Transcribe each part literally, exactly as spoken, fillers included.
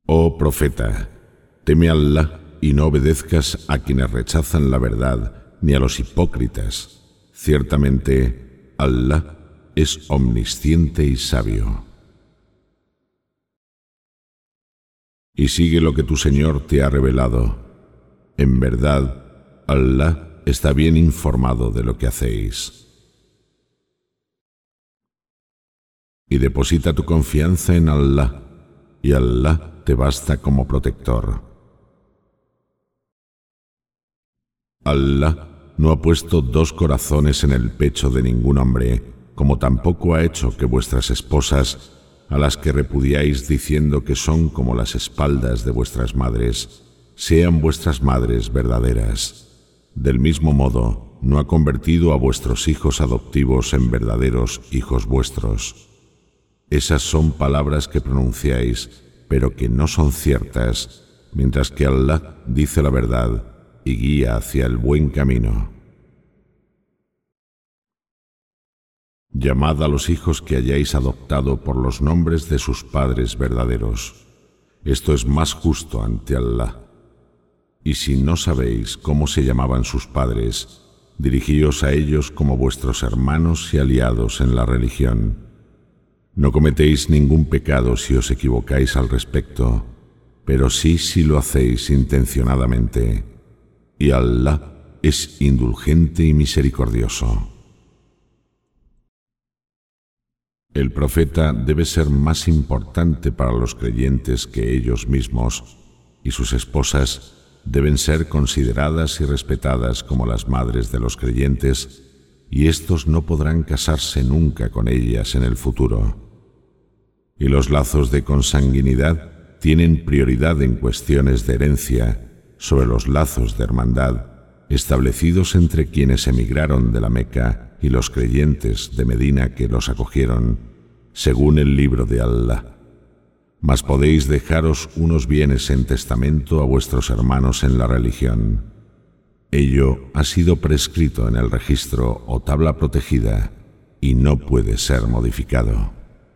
Oh profeta, teme a Allah y no obedezcas a quienes rechazan la verdad ni a los hipócritas. Ciertamente, Allah es omnisciente y sabio. Y sigue lo que tu Señor te ha revelado. En verdad, Allah está bien informado de lo que hacéis. Y deposita tu confianza en Allah, y Allah te basta como protector. Allah no ha puesto dos corazones en el pecho de ningún hombre, como tampoco ha hecho que vuestras esposas, a las que repudiáis diciendo que son como las espaldas de vuestras madres, sean vuestras madres verdaderas. Del mismo modo, no ha convertido a vuestros hijos adoptivos en verdaderos hijos vuestros. Esas son palabras que pronunciáis, pero que no son ciertas, mientras que Allah dice la verdad y guía hacia el buen camino. Llamad a los hijos que hayáis adoptado por los nombres de sus padres verdaderos. Esto es más justo ante Allah. Y si no sabéis cómo se llamaban sus padres, dirigíos a ellos como vuestros hermanos y aliados en la religión. No cometéis ningún pecado si os equivocáis al respecto, pero sí si lo hacéis intencionadamente. Y Allah es indulgente y misericordioso. El profeta debe ser más importante para los creyentes que ellos mismos, y sus esposas deben ser consideradas y respetadas como las madres de los creyentes, y éstos no podrán casarse nunca con ellas en el futuro. Y los lazos de consanguinidad tienen prioridad en cuestiones de herencia sobre los lazos de hermandad establecidos entre quienes emigraron de la Meca y los creyentes de Medina que los acogieron, según el libro de Allah. Mas podéis dejaros unos bienes en testamento a vuestros hermanos en la religión. Ello ha sido prescrito en el registro o tabla protegida y no puede ser modificado.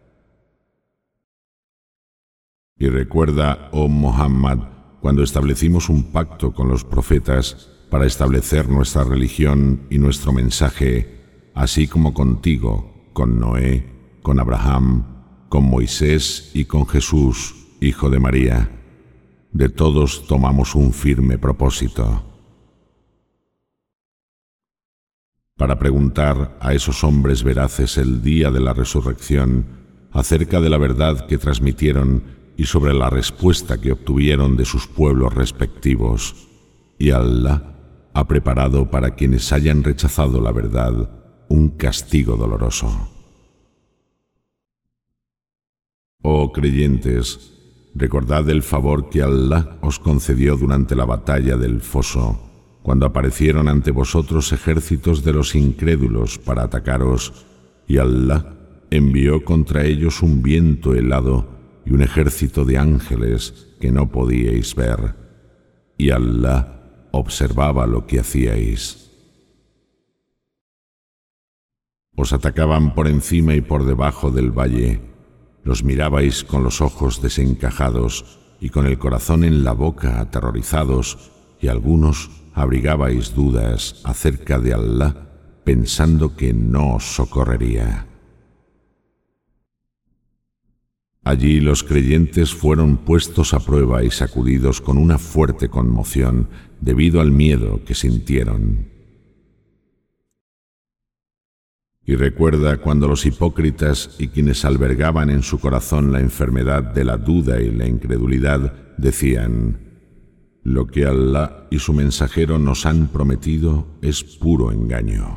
Y recuerda, oh Muhammad, cuando establecimos un pacto con los profetas para establecer nuestra religión y nuestro mensaje, así como contigo, con Noé, con Abraham, con Moisés y con Jesús, hijo de María. De todos tomamos un firme propósito. Para preguntar a esos hombres veraces el día de la resurrección acerca de la verdad que transmitieron y sobre la respuesta que obtuvieron de sus pueblos respectivos. Y Allah ha preparado para quienes hayan rechazado la verdad un castigo doloroso. Oh creyentes, recordad el favor que Allah os concedió durante la batalla del Foso, cuando aparecieron ante vosotros ejércitos de los incrédulos para atacaros, y Allah envió contra ellos un viento helado y un ejército de ángeles que no podíais ver, y Allah observaba lo que hacíais. Os atacaban por encima y por debajo del valle, los mirabais con los ojos desencajados y con el corazón en la boca aterrorizados, y algunos abrigabais dudas acerca de Allah, pensando que no os socorrería. Allí los creyentes fueron puestos a prueba y sacudidos con una fuerte conmoción debido al miedo que sintieron. Y recuerda cuando los hipócritas y quienes albergaban en su corazón la enfermedad de la duda y la incredulidad decían: lo que Allah y su mensajero nos han prometido es puro engaño.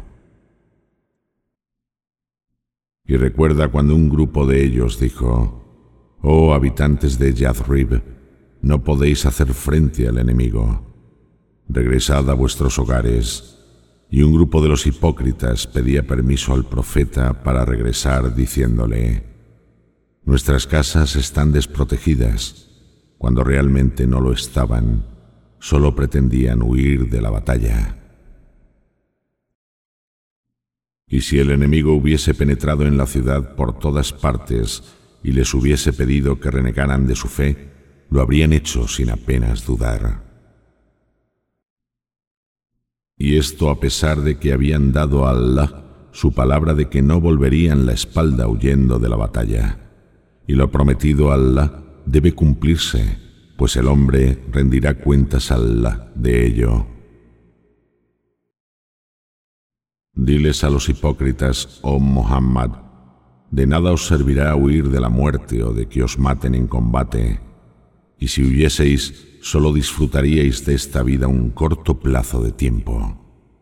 Y recuerda cuando un grupo de ellos dijo: oh habitantes de Yathrib, no podéis hacer frente al enemigo. Regresad a vuestros hogares. Y un grupo de los hipócritas pedía permiso al profeta para regresar, diciéndole: nuestras casas están desprotegidas, cuando realmente no lo estaban, solo pretendían huir de la batalla. Y si el enemigo hubiese penetrado en la ciudad por todas partes y les hubiese pedido que renegaran de su fe, lo habrían hecho sin apenas dudar. Y esto a pesar de que habían dado a Allah su palabra de que no volverían la espalda huyendo de la batalla. Y lo prometido a Allah debe cumplirse, pues el hombre rendirá cuentas a Allah de ello. Diles a los hipócritas, oh Muhammad, de nada os servirá huir de la muerte o de que os maten en combate, y si huyeseis, solo disfrutaríais de esta vida un corto plazo de tiempo.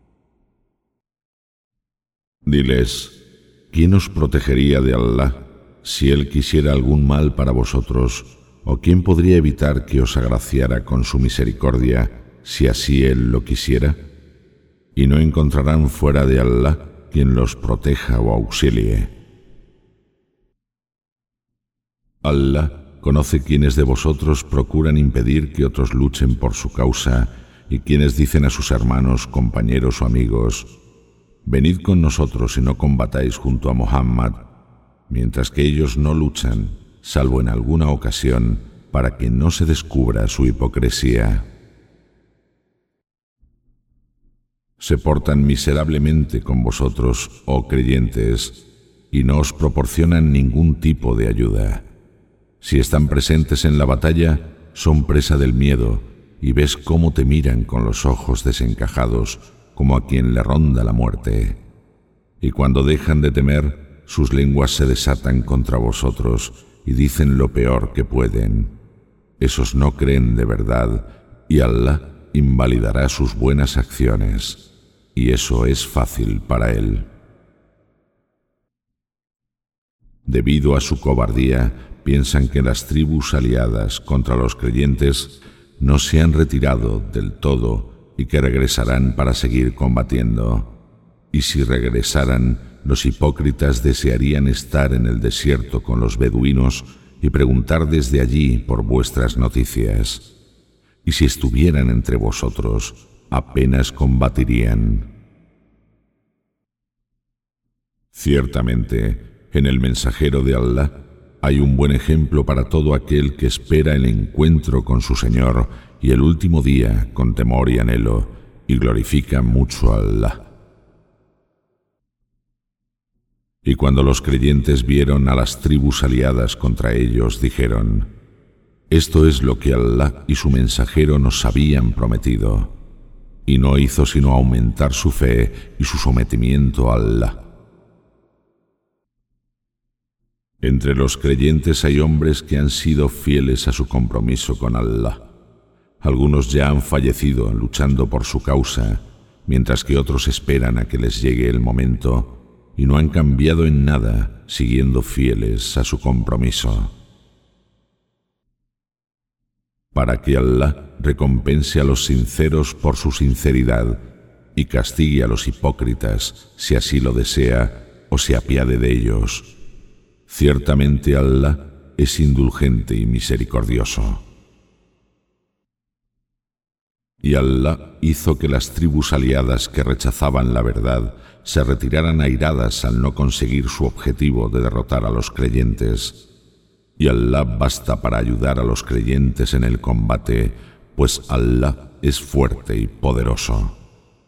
Diles, ¿quién os protegería de Allah si Él quisiera algún mal para vosotros? ¿O quién podría evitar que os agraciara con su misericordia si así Él lo quisiera? Y no encontrarán fuera de Allah quien los proteja o auxilie. Allah conoce quienes de vosotros procuran impedir que otros luchen por su causa y quienes dicen a sus hermanos, compañeros o amigos: venid con nosotros y no combatáis junto a Muhammad, mientras que ellos no luchan, salvo en alguna ocasión, para que no se descubra su hipocresía. Se portan miserablemente con vosotros, oh creyentes, y no os proporcionan ningún tipo de ayuda. Si están presentes en la batalla, son presa del miedo, y ves cómo te miran con los ojos desencajados, como a quien le ronda la muerte. Y cuando dejan de temer, sus lenguas se desatan contra vosotros y dicen lo peor que pueden. Esos no creen de verdad, y Allah invalidará sus buenas acciones, y eso es fácil para Él. Debido a su cobardía, piensan que las tribus aliadas contra los creyentes no se han retirado del todo y que regresarán para seguir combatiendo. Y si regresaran, los hipócritas desearían estar en el desierto con los beduinos y preguntar desde allí por vuestras noticias. Y si estuvieran entre vosotros, apenas combatirían. Ciertamente, en el mensajero de Allah hay un buen ejemplo para todo aquel que espera el encuentro con su Señor y el último día con temor y anhelo, y glorifica mucho a Allah. Y cuando los creyentes vieron a las tribus aliadas contra ellos, dijeron: esto es lo que Allah y su mensajero nos habían prometido. Y no hizo sino aumentar su fe y su sometimiento a Allah. Entre los creyentes hay hombres que han sido fieles a su compromiso con Allah. Algunos ya han fallecido luchando por su causa, mientras que otros esperan a que les llegue el momento y no han cambiado en nada, siguiendo fieles a su compromiso. Para que Allah recompense a los sinceros por su sinceridad y castigue a los hipócritas si así lo desea o se apiade de ellos. Ciertamente Allah es indulgente y misericordioso. Y Allah hizo que las tribus aliadas que rechazaban la verdad se retiraran airadas al no conseguir su objetivo de derrotar a los creyentes. Y Allah basta para ayudar a los creyentes en el combate, pues Allah es fuerte y poderoso.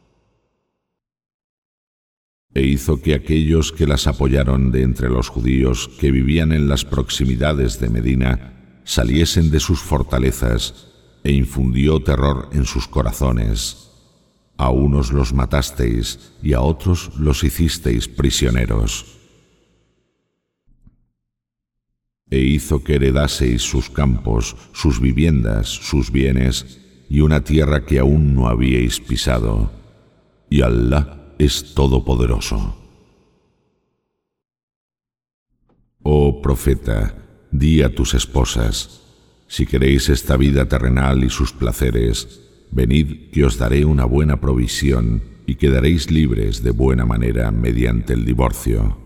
E hizo que aquellos que las apoyaron de entre los judíos que vivían en las proximidades de Medina saliesen de sus fortalezas e infundió terror en sus corazones. A unos los matasteis y a otros los hicisteis prisioneros. E hizo que heredaseis sus campos, sus viviendas, sus bienes y una tierra que aún no habíais pisado. Y Allah es todopoderoso. Oh profeta, di a tus esposas: si queréis esta vida terrenal y sus placeres, venid que os daré una buena provisión y quedaréis libres de buena manera mediante el divorcio.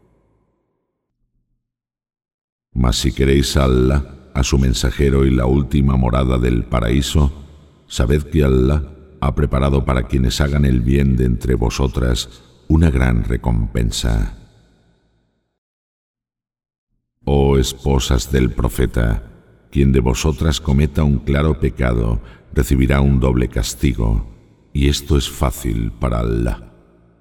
Mas si queréis a Allah, a su mensajero y la última morada del paraíso, sabed que Allah ha preparado para quienes hagan el bien de entre vosotras una gran recompensa. Oh esposas del profeta, quien de vosotras cometa un claro pecado recibirá un doble castigo, y esto es fácil para Allah.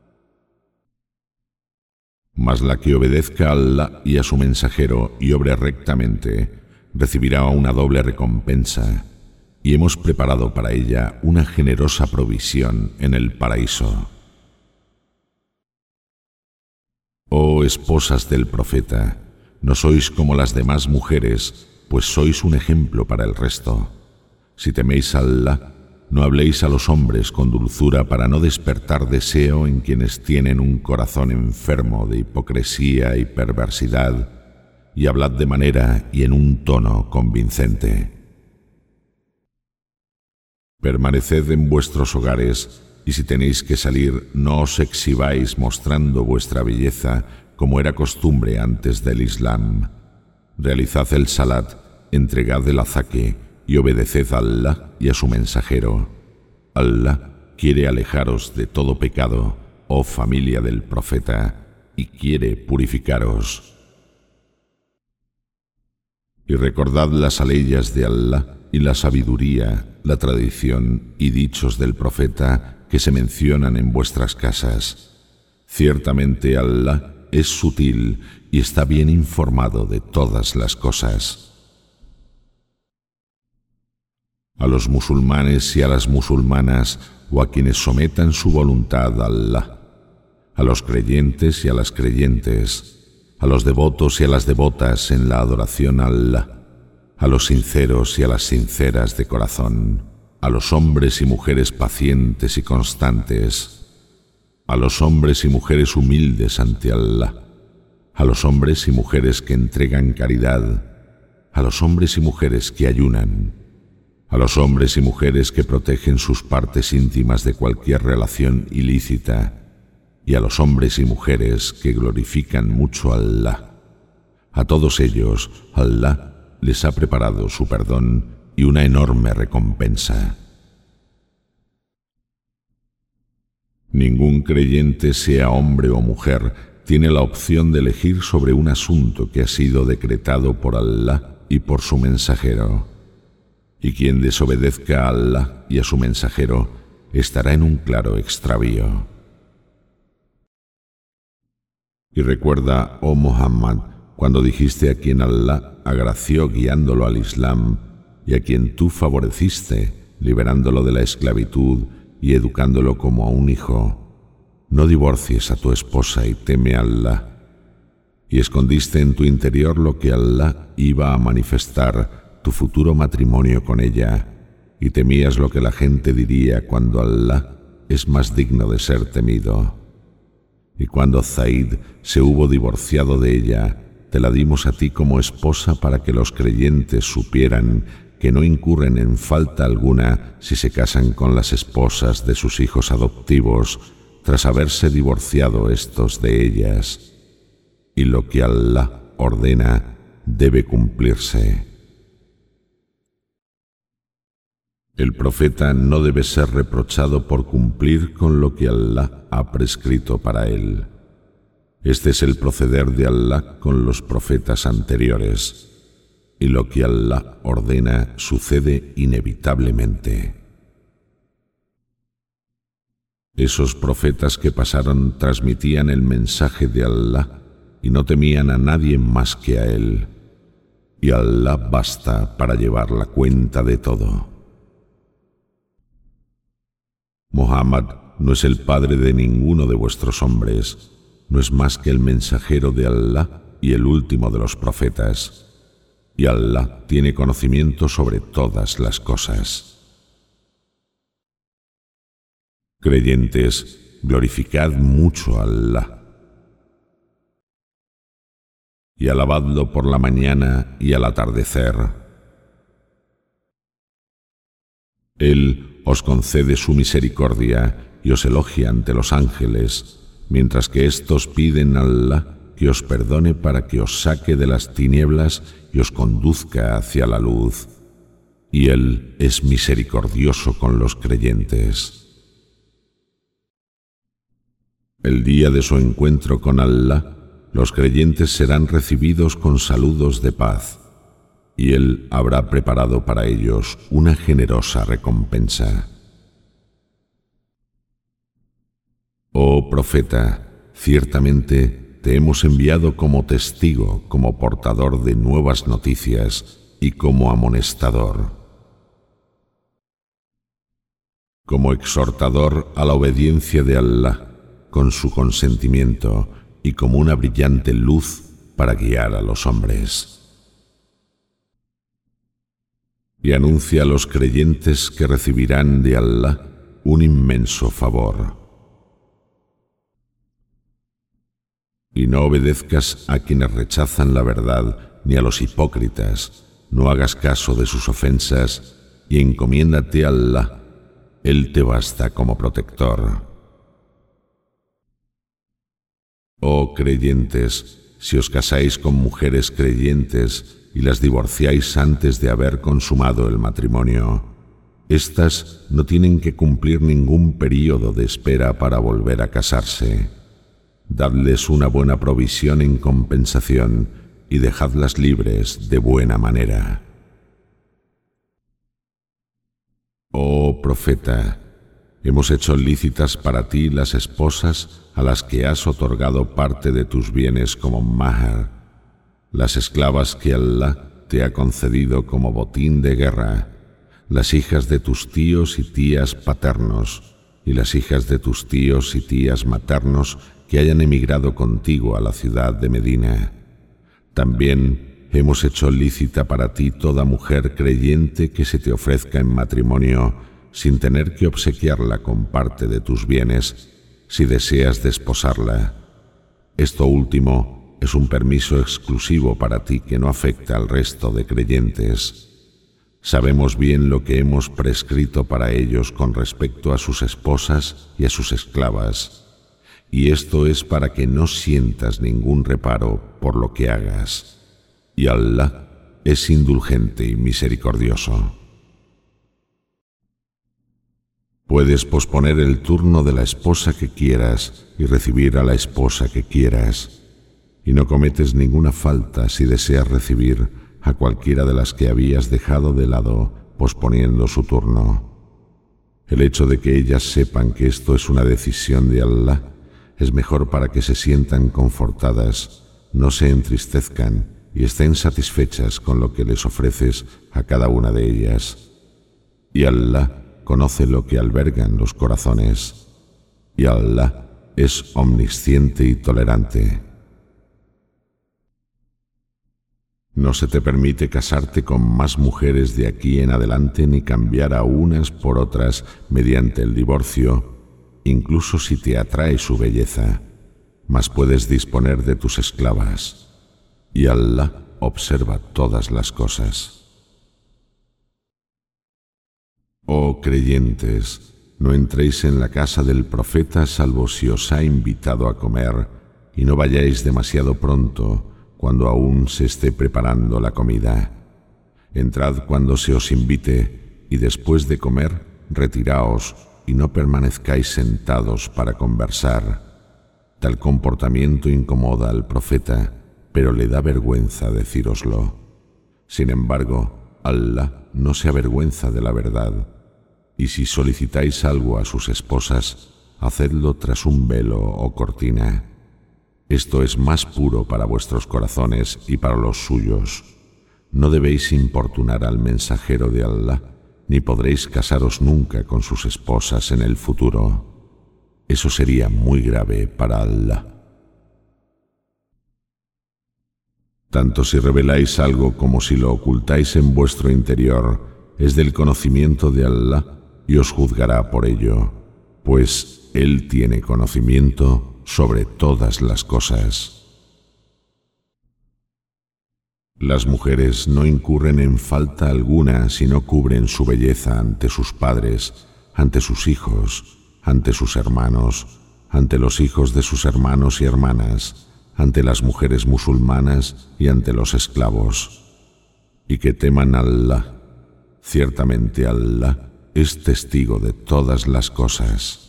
Mas la que obedezca a Allah y a su mensajero y obre rectamente, recibirá una doble recompensa, y hemos preparado para ella una generosa provisión en el paraíso. Oh esposas del profeta, no sois como las demás mujeres, pues sois un ejemplo para el resto. Si teméis a Allah, no habléis a los hombres con dulzura para no despertar deseo en quienes tienen un corazón enfermo de hipocresía y perversidad, y hablad de manera y en un tono convincente. Permaneced en vuestros hogares, y si tenéis que salir, no os exhibáis mostrando vuestra belleza, como era costumbre antes del Islam. Realizad el salat, entregad el azaque, y obedeced a Allah y a su mensajero. Allah quiere alejaros de todo pecado, oh familia del profeta, y quiere purificaros. Y recordad las aleyas de Allah y la sabiduría, la tradición y dichos del profeta que se mencionan en vuestras casas. Ciertamente Allah es sutil y está bien informado de todas las cosas. A los musulmanes y a las musulmanas, o a quienes sometan su voluntad a Allah, a los creyentes y a las creyentes, a los devotos y a las devotas en la adoración a Allah, a los sinceros y a las sinceras de corazón, a los hombres y mujeres pacientes y constantes, a los hombres y mujeres humildes ante Allah, a los hombres y mujeres que entregan caridad, a los hombres y mujeres que ayunan, a los hombres y mujeres que protegen sus partes íntimas de cualquier relación ilícita, y a los hombres y mujeres que glorifican mucho a Allah. A todos ellos, Allah les ha preparado su perdón y una enorme recompensa. Ningún creyente, sea hombre o mujer, tiene la opción de elegir sobre un asunto que ha sido decretado por Allah y por su mensajero. Y quien desobedezca a Allah y a su mensajero estará en un claro extravío. Y recuerda, oh Muhammad, cuando dijiste a quien Allah agració guiándolo al Islam y a quien tú favoreciste liberándolo de la esclavitud y educándolo como a un hijo: no divorcies a tu esposa y teme a Allah. Y escondiste en tu interior lo que Allah iba a manifestar, tu futuro matrimonio con ella, y temías lo que la gente diría cuando Allah es más digno de ser temido. Y cuando Zaid se hubo divorciado de ella, te la dimos a ti como esposa para que los creyentes supieran que no incurren en falta alguna si se casan con las esposas de sus hijos adoptivos tras haberse divorciado estos de ellas. Y lo que Allah ordena debe cumplirse. El profeta no debe ser reprochado por cumplir con lo que Allah ha prescrito para él. Este es el proceder de Allah con los profetas anteriores, y lo que Allah ordena sucede inevitablemente. Esos profetas que pasaron transmitían el mensaje de Allah y no temían a nadie más que a él, y Allah basta para llevar la cuenta de todo. Muhammad no es el padre de ninguno de vuestros hombres, no es más que el mensajero de Allah y el último de los profetas, y Allah tiene conocimiento sobre todas las cosas. Creyentes, glorificad mucho a Allah, y alabadlo por la mañana y al atardecer. Él os concede su misericordia y os elogia ante los ángeles, mientras que éstos piden a Allah que os perdone para que os saque de las tinieblas y os conduzca hacia la luz. Y Él es misericordioso con los creyentes. El día de su encuentro con Allah, los creyentes serán recibidos con saludos de paz, y Él habrá preparado para ellos una generosa recompensa. Oh profeta, ciertamente te hemos enviado como testigo, como portador de nuevas noticias y como amonestador, como exhortador a la obediencia de Allah con su consentimiento y como una brillante luz para guiar a los hombres. Y anuncia a los creyentes que recibirán de Allah un inmenso favor. Y no obedezcas a quienes rechazan la verdad, ni a los hipócritas, no hagas caso de sus ofensas y encomiéndate a Allah, Él te basta como protector. Oh creyentes, si os casáis con mujeres creyentes y las divorciáis antes de haber consumado el matrimonio, éstas no tienen que cumplir ningún período de espera para volver a casarse. Dadles una buena provisión en compensación y dejadlas libres de buena manera. Oh profeta, hemos hecho lícitas para ti las esposas a las que has otorgado parte de tus bienes como mahar, las esclavas que Allah te ha concedido como botín de guerra, las hijas de tus tíos y tías paternos, y las hijas de tus tíos y tías maternos que hayan emigrado contigo a la ciudad de Medina. También hemos hecho lícita para ti toda mujer creyente que se te ofrezca en matrimonio sin tener que obsequiarla con parte de tus bienes si deseas desposarla. Esto último es un permiso exclusivo para ti que no afecta al resto de creyentes. Sabemos bien lo que hemos prescrito para ellos con respecto a sus esposas y a sus esclavas, y esto es para que no sientas ningún reparo por lo que hagas, y Allah es indulgente y misericordioso. Puedes posponer el turno de la esposa que quieras y recibir a la esposa que quieras, y no cometes ninguna falta si deseas recibir a cualquiera de las que habías dejado de lado posponiendo su turno. El hecho de que ellas sepan que esto es una decisión de Allah es mejor para que se sientan confortadas, no se entristezcan y estén satisfechas con lo que les ofreces a cada una de ellas. Y Allah conoce lo que albergan los corazones, y Allah es omnisciente y tolerante. No se te permite casarte con más mujeres de aquí en adelante ni cambiar a unas por otras mediante el divorcio, incluso si te atrae su belleza, mas puedes disponer de tus esclavas, y Allah observa todas las cosas. Oh creyentes, no entréis en la casa del profeta salvo si os ha invitado a comer, y no vayáis demasiado pronto, cuando aún se esté preparando la comida. Entrad cuando se os invite, y después de comer, retiraos, y no permanezcáis sentados para conversar. Tal comportamiento incomoda al profeta, pero le da vergüenza decíroslo. Sin embargo, Allah no se avergüenza de la verdad, y si solicitáis algo a sus esposas, hacedlo tras un velo o cortina. Esto es más puro para vuestros corazones y para los suyos. No debéis importunar al mensajero de Allah, ni podréis casaros nunca con sus esposas en el futuro. Eso sería muy grave para Allah. Tanto si reveláis algo como si lo ocultáis en vuestro interior, es del conocimiento de Allah y os juzgará por ello, pues Él tiene conocimiento sobre todas las cosas. Las mujeres no incurren en falta alguna si no cubren su belleza ante sus padres, ante sus hijos, ante sus hermanos, ante los hijos de sus hermanos y hermanas, ante las mujeres musulmanas y ante los esclavos, y que teman a Allah. Ciertamente Allah es testigo de todas las cosas.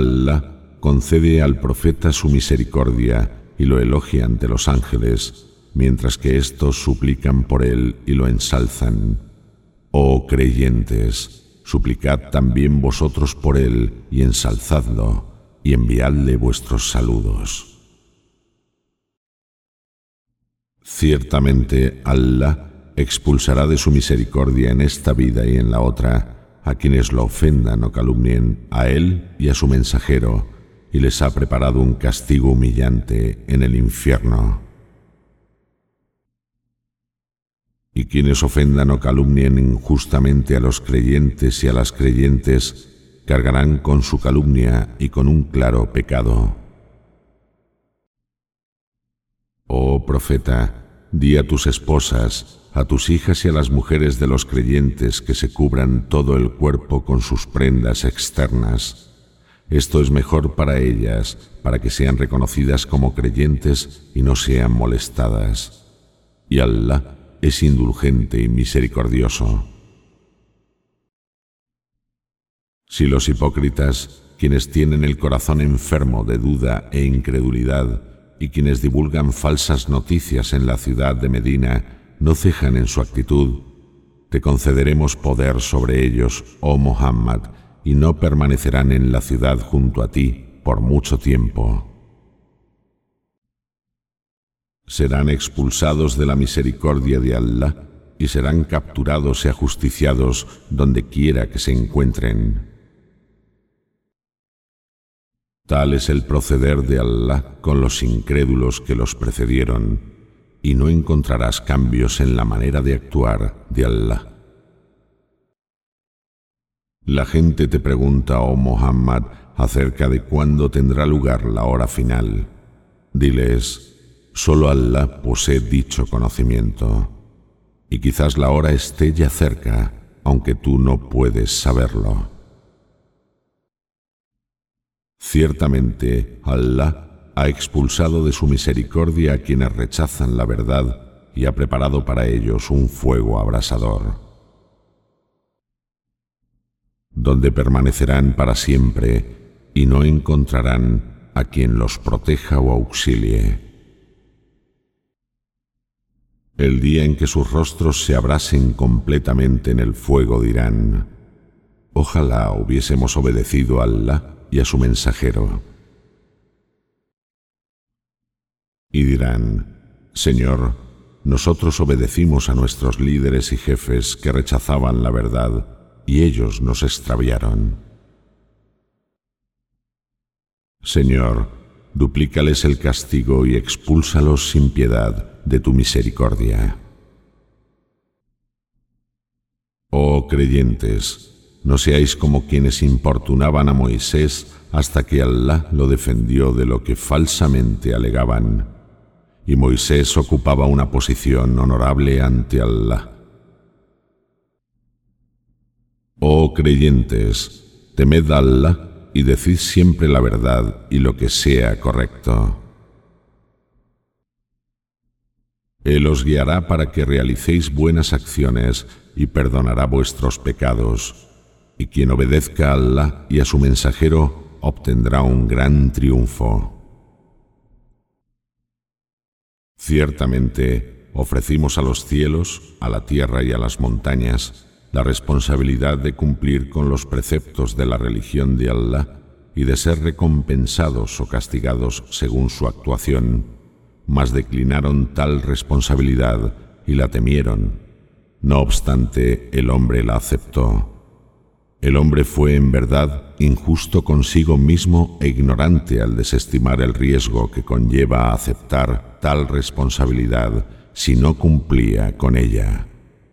Allah concede al profeta su misericordia y lo elogia ante los ángeles, mientras que éstos suplican por él y lo ensalzan. Oh creyentes, suplicad también vosotros por él y ensalzadlo, y enviadle vuestros saludos. Ciertamente, Allah expulsará de su misericordia en esta vida y en la otra a quienes lo ofendan o calumnien, a él y a su mensajero, y les ha preparado un castigo humillante en el infierno. Y quienes ofendan o calumnien injustamente a los creyentes y a las creyentes, cargarán con su calumnia y con un claro pecado. Oh profeta, di a tus esposas, a tus hijas y a las mujeres de los creyentes que se cubran todo el cuerpo con sus prendas externas. Esto es mejor para ellas, para que sean reconocidas como creyentes y no sean molestadas. Y Allah es indulgente y misericordioso. Si los hipócritas, quienes tienen el corazón enfermo de duda e incredulidad, y quienes divulgan falsas noticias en la ciudad de Medina, no cejan en su actitud, te concederemos poder sobre ellos, oh Muhammad, y no permanecerán en la ciudad junto a ti por mucho tiempo. Serán expulsados de la misericordia de Allah y serán capturados y ajusticiados donde quiera que se encuentren. Tal es el proceder de Allah con los incrédulos que los precedieron, y no encontrarás cambios en la manera de actuar de Allah. La gente te pregunta, oh Muhammad, acerca de cuándo tendrá lugar la hora final. Diles, solo Allah posee dicho conocimiento, y quizás la hora esté ya cerca, aunque tú no puedes saberlo. Ciertamente, Allah ha expulsado de su misericordia a quienes rechazan la verdad y ha preparado para ellos un fuego abrasador, donde permanecerán para siempre y no encontrarán a quien los proteja o auxilie. El día en que sus rostros se abrasen completamente en el fuego dirán, ojalá hubiésemos obedecido a Allah y a su mensajero. Y dirán, Señor, nosotros obedecimos a nuestros líderes y jefes que rechazaban la verdad, y ellos nos extraviaron. Señor, duplícales el castigo y expúlsalos sin piedad de tu misericordia. Oh creyentes, no seáis como quienes importunaban a Moisés hasta que Allah lo defendió de lo que falsamente alegaban, y Moisés ocupaba una posición honorable ante Allah. Oh creyentes, temed a Allah y decid siempre la verdad y lo que sea correcto. Él os guiará para que realicéis buenas acciones y perdonará vuestros pecados, y quien obedezca a Allah y a su mensajero obtendrá un gran triunfo. Ciertamente, ofrecimos a los cielos, a la tierra y a las montañas la responsabilidad de cumplir con los preceptos de la religión de Allah y de ser recompensados o castigados según su actuación, mas declinaron tal responsabilidad y la temieron. No obstante, el hombre la aceptó. El hombre fue en verdad injusto consigo mismo e ignorante al desestimar el riesgo que conlleva aceptar tal responsabilidad si no cumplía con ella.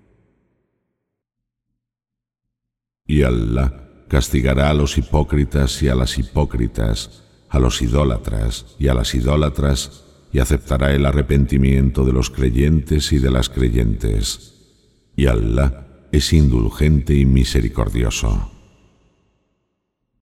Y Allah castigará a los hipócritas y a las hipócritas, a los idólatras y a las idólatras, y aceptará el arrepentimiento de los creyentes y de las creyentes. Y Allah es indulgente y misericordioso.